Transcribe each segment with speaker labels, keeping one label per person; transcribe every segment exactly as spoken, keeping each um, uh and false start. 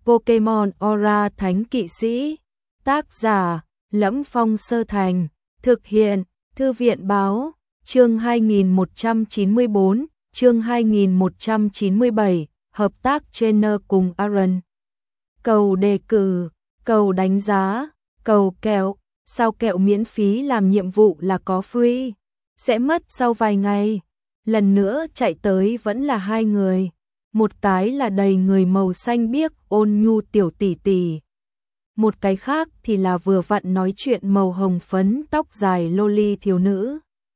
Speaker 1: Pokemon Aura Thánh Kỵ Sĩ. Tác giả Lẫm Phong Sơ Thành. Thực hiện Thư viện Báo. Chương hai nghìn một trăm chín mươi bốn, chương hai nghìn một trăm chín mươi bảy, hợp tác trainer cùng Aaron. Cầu đề cử, cầu đánh giá, cầu kẹo, sao kẹo miễn phí làm nhiệm vụ là có free, sẽ mất sau vài ngày. Lần nữa chạy tới vẫn là hai người, một cái là đầy người màu xanh biếc ôn nhu tiểu tỷ tỷ, một cái khác thì là vừa vặn nói chuyện màu hồng phấn tóc dài loli thiếu nữ.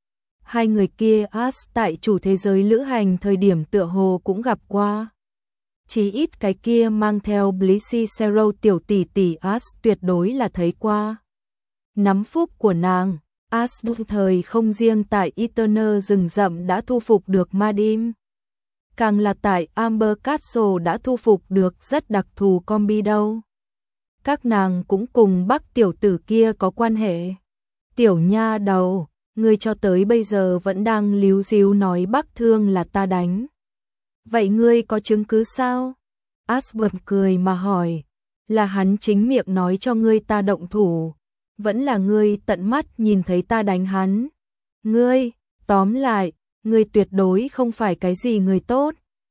Speaker 1: Hai người kia Ash tại chủ thế giới lữ hành thời điểm tựa hồ cũng gặp qua. Chỉ ít cái kia mang theo Blissey Zero tiểu tỷ tỷ Ash tuyệt đối là thấy qua. Nắm phúc của nàng, Ash đồng thời không riêng tại Eternal rừng rậm đã thu phục được Madim, càng là tại Amber Castle đã thu phục được rất đặc thù combi đâu. Các nàng cũng cùng Bắc tiểu tử kia có quan hệ. Tiểu nha đầu, ngươi cho tới bây giờ vẫn đang líu díu nói Bắc Thương là ta đánh. Vậy ngươi có chứng cứ sao? Ash bật cười mà hỏi, là hắn chính miệng nói cho ngươi ta động thủ, vẫn là ngươi tận mắt nhìn thấy ta đánh hắn? Ngươi, tóm lại, ngươi tuyệt đối không phải cái gì người tốt.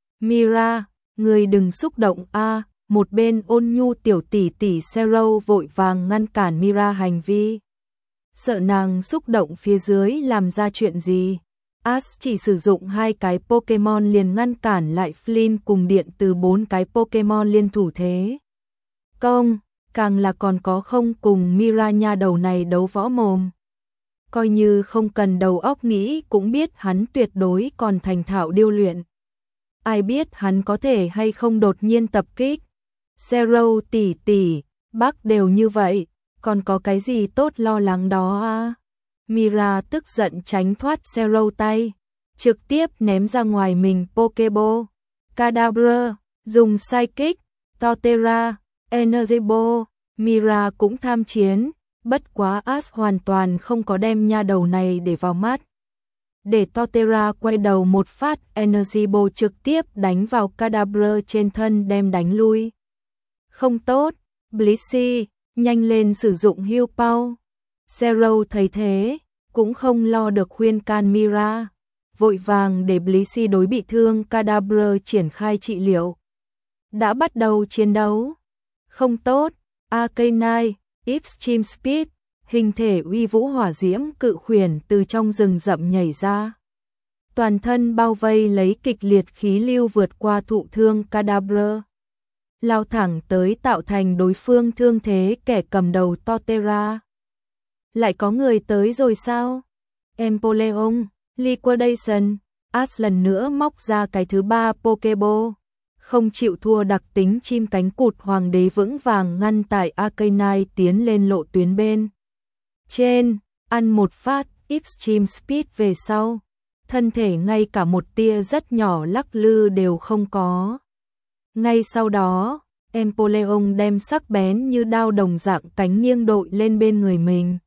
Speaker 1: Mira, ngươi đừng xúc động a. Một bên ôn nhu tiểu tỷ tỷ Zero vội vàng ngăn cản Mira hành vi, sợ nàng xúc động phía dưới làm ra chuyện gì. Ash chỉ sử dụng hai cái Pokemon liền ngăn cản lại Flynn cùng điện từ bốn cái Pokemon liên thủ thế công, càng là còn có không cùng Mira nha đầu này đấu võ mồm. Coi như không cần đầu óc nghĩ cũng biết hắn tuyệt đối còn thành thạo điêu luyện. Ai biết hắn có thể hay không đột nhiên tập kích. Zero tỷ tỷ, bác đều như vậy, còn có cái gì tốt lo lắng đó à? Mira tức giận tránh thoát Zero tay, trực tiếp ném ra ngoài mình Pokeball. Kadabra, dùng Psychic, Torterra, Energy Ball. Mira cũng tham chiến, bất quá Ash hoàn toàn không có đem nha đầu này để vào mắt. Để Torterra quay đầu một phát Energy Ball trực tiếp đánh vào Kadabra trên thân đem đánh lui. Không tốt, Blissey, nhanh lên sử dụng Heal Power. Zero thấy thế, cũng không lo được khuyên can Mira, vội vàng để Blissey đối bị thương Kadabra triển khai trị liệu. Đã bắt đầu chiến đấu. Không tốt, Arcanine, Extreme Speed, hình thể uy vũ hỏa diễm cự khuyển từ trong rừng rậm nhảy ra. Toàn thân bao vây lấy kịch liệt khí lưu vượt qua thụ thương Kadabra, lao thẳng tới tạo thành đối phương thương thế kẻ cầm đầu Torterra. Lại có người tới rồi sao? Empoleon, Liquidation. Ash lần nữa móc ra cái thứ ba Pokeball, không chịu thua đặc tính chim cánh cụt hoàng đế vững vàng ngăn tại Arcanine tiến lên lộ tuyến bên trên, ăn một phát Extreme Speed về sau, thân thể ngay cả một tia rất nhỏ lắc lư đều không có. Ngay sau đó, Empoleon đem sắc bén như đao đồng dạng cánh nghiêng đội lên bên người mình,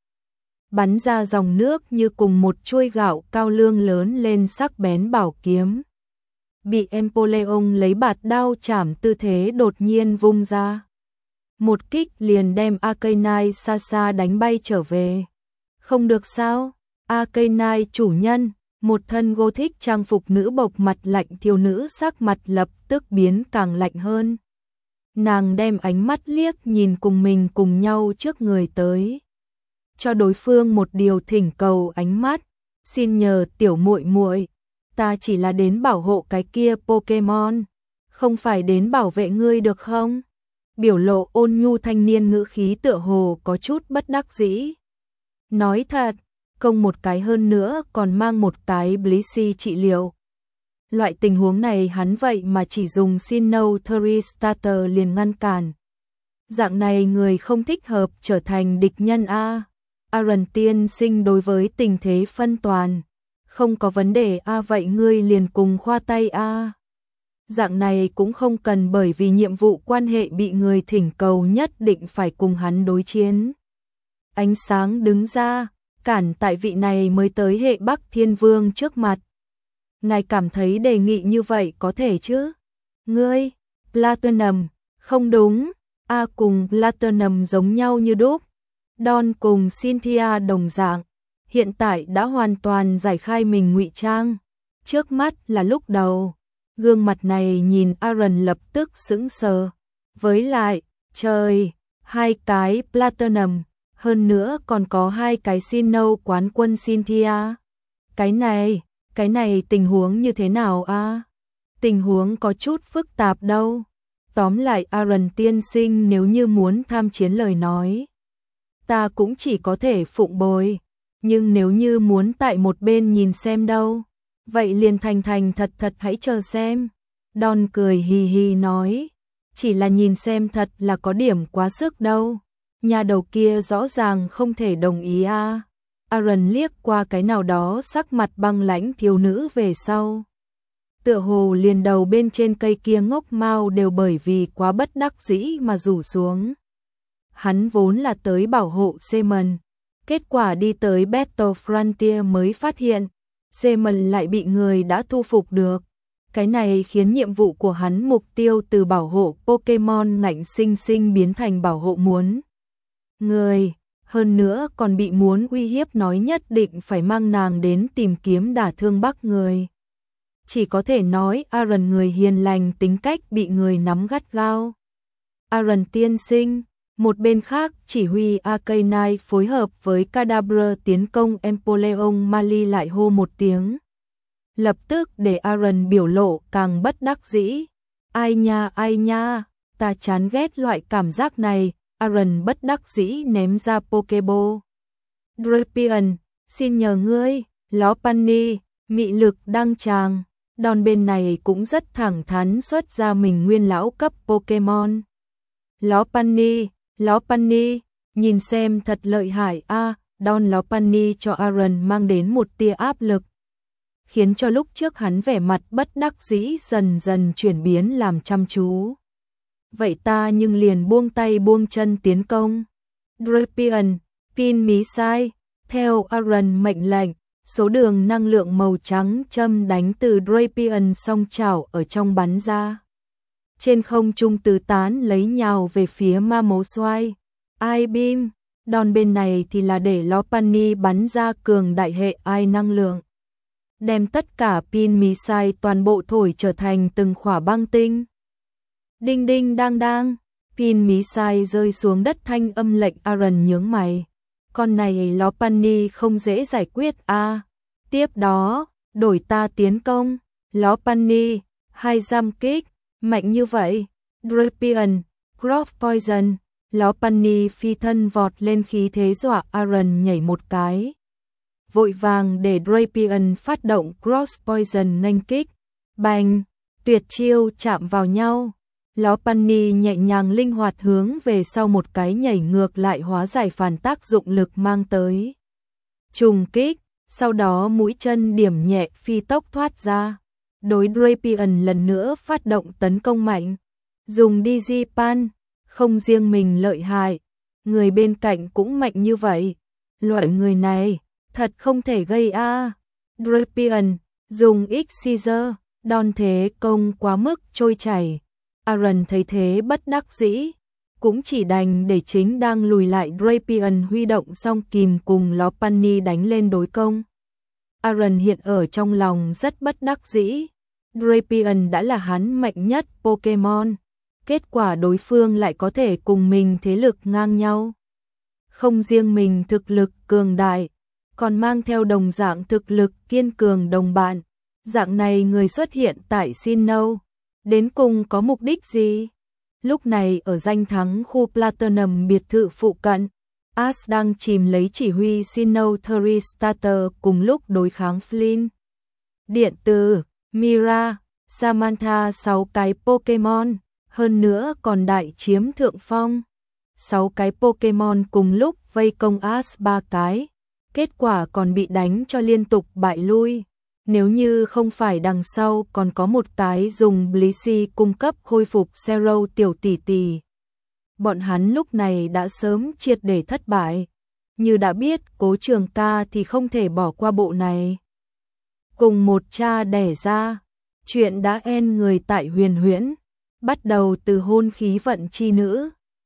Speaker 1: bắn ra dòng nước như cùng một chuôi gạo cao lương lớn lên sắc bén bảo kiếm. Bị Empoleon lấy bạt đao chảm tư thế đột nhiên vung ra, một kích liền đem Arcanine xa xa đánh bay trở về. Không được sao? Arcanine chủ nhân, một thân gothic trang phục nữ bộc mặt lạnh thiếu nữ sắc mặt lập tức biến càng lạnh hơn. Nàng đem ánh mắt liếc nhìn cùng mình cùng nhau trước người tới, cho đối phương một điều thỉnh cầu ánh mắt, xin nhờ tiểu muội muội, ta chỉ là đến bảo hộ cái kia Pokemon, không phải đến bảo vệ ngươi được không? Biểu lộ ôn nhu thanh niên ngữ khí tựa hồ có chút bất đắc dĩ. Nói thật, công một cái hơn nữa còn mang một cái Blissey trị liệu. Loại tình huống này hắn vậy mà chỉ dùng Sinnoh Three Starter liền ngăn cản. Dạng này người không thích hợp trở thành địch nhân a. Aaron tiên sinh đối với tình thế phân toàn, không có vấn đề a, vậy ngươi liền cùng khoa tay a. Dạng này cũng không cần bởi vì nhiệm vụ quan hệ bị người thỉnh cầu nhất định phải cùng hắn đối chiến. Ánh sáng đứng ra, cản tại vị này mới tới hệ Bắc Thiên Vương trước mặt. Ngài cảm thấy đề nghị như vậy có thể chứ? Ngươi, Platinum, Không đúng, A cùng Platinum giống nhau như đúc. Don cùng Cynthia đồng dạng, hiện tại đã hoàn toàn giải khai mình ngụy trang. Trước mắt là lúc đầu, gương mặt này nhìn Aaron lập tức sững sờ. Với lại, trời, hai cái Platinum, hơn nữa còn có hai cái xin nâu quán quân Cynthia. Cái này, cái này tình huống như thế nào a? Tình huống có chút phức tạp đâu. Tóm lại Aaron tiên sinh nếu như muốn tham chiến lời nói, ta cũng chỉ có thể phụng bồi, nhưng nếu như muốn tại một bên nhìn xem đâu, vậy liền thành thành thật thật hãy chờ xem. Don cười hì hì nói, chỉ là nhìn xem thật là có điểm quá sức đâu. Nhà đầu kia rõ ràng không thể đồng ý a. À. Aaron liếc qua cái nào đó sắc mặt băng lãnh thiếu nữ về sau. Tựa hồ liền đầu bên trên cây kia ngốc mau đều bởi vì quá bất đắc dĩ mà rủ xuống. Hắn vốn là tới bảo hộ Seaman, kết quả đi tới Battle Frontier mới phát hiện, Seaman lại bị người đã thu phục được. Cái này khiến nhiệm vụ của hắn mục tiêu từ bảo hộ Pokemon ngạnh sinh sinh biến thành bảo hộ muốn người, hơn nữa còn bị muốn uy hiếp nói nhất định phải mang nàng đến tìm kiếm đả thương Bắc người. Chỉ có thể nói Aaron người hiền lành tính cách bị người nắm gắt gao. Aaron tiên sinh, một bên khác chỉ huy Arcanine phối hợp với Kadabra tiến công Empoleon Mali lại hô một tiếng. Lập tức để Aaron biểu lộ càng bất đắc dĩ. Ai nha ai nha, ta chán ghét loại cảm giác này. Aaron bất đắc dĩ ném ra Pokeball. Drapion, xin nhờ ngươi, Lopunny, mị lực đăng tràng. Đòn bên này cũng rất thẳng thắn xuất ra mình nguyên lão cấp Pokemon. Lopunny, Lopunny, nhìn xem thật lợi hại a. À, Don Lopunny cho Aaron mang đến một tia áp lực, khiến cho lúc trước hắn vẻ mặt bất đắc dĩ dần dần chuyển biến làm chăm chú. Vậy ta nhưng liền buông tay buông chân tiến công. Drapion, pin mí sai, theo Aaron mệnh lệnh, số đường năng lượng màu trắng châm đánh từ Drapion song chảo ở trong bắn ra. Trên không trung tứ tán lấy nhào về phía ma mấu xoay. I-beam, đòn bên này thì là để Lopunny bắn ra cường đại hệ ai năng lượng, đem tất cả pin mí sai toàn bộ thổi trở thành từng khỏa băng tinh. Đinh đinh đang đang, pin mí sai rơi xuống đất thanh âm lệnh Aaron nhướng mày. Con này Lopunny không dễ giải quyết a. À. Tiếp đó, đổi ta tiến công. Lopunny, hai giam kích, mạnh như vậy. Drapion, Crop Poison, Lopunny phi thân vọt lên khí thế dọa Aaron nhảy một cái. Vội vàng để Drapion phát động Cross Poison nghênh kích. Bành, tuyệt chiêu chạm vào nhau. Lopunny nhẹ nhàng linh hoạt hướng về sau một cái nhảy ngược lại hóa giải phản tác dụng lực mang tới. Trùng kích, sau đó mũi chân điểm nhẹ phi tốc thoát ra. Đối Drapion lần nữa phát động tấn công mạnh. Dùng Digipan, không riêng mình lợi hại, người bên cạnh cũng mạnh như vậy. Loại người này, thật không thể gây a. À. Drapion, dùng X-Scissor, đòn thế công quá mức trôi chảy. Aaron thấy thế bất đắc dĩ, cũng chỉ đành để chính đang lùi lại Drapion huy động xong kìm cùng Lopunny đánh lên đối công. Aaron hiện ở trong lòng rất bất đắc dĩ. Drapion đã là hắn mạnh nhất Pokemon, kết quả đối phương lại có thể cùng mình thế lực ngang nhau. Không riêng mình thực lực cường đại, còn mang theo đồng dạng thực lực kiên cường đồng bạn. Dạng này người xuất hiện tại Sinnoh, đến cùng có mục đích gì? Lúc này ở danh thắng khu Platinum biệt thự phụ cận, Ash đang chìm lấy chỉ huy Sinnoh Thruster cùng lúc đối kháng Flynn. Điện tử, Mira, Samantha sáu cái Pokemon, hơn nữa còn đại chiếm thượng phong. sáu cái Pokemon cùng lúc vây công Ash ba cái, kết quả còn bị đánh cho liên tục bại lui. Nếu như không phải đằng sau còn có một cái dùng Blissey cung cấp khôi phục Zero tiểu tỷ tỷ, bọn hắn lúc này đã sớm triệt để thất bại. Như đã biết Cố Trường Ca thì không thể bỏ qua bộ này. Cùng một cha đẻ ra, chuyện đã en người tại Huyền Huyễn. bắt đầu từ hôn khí vận chi nữ.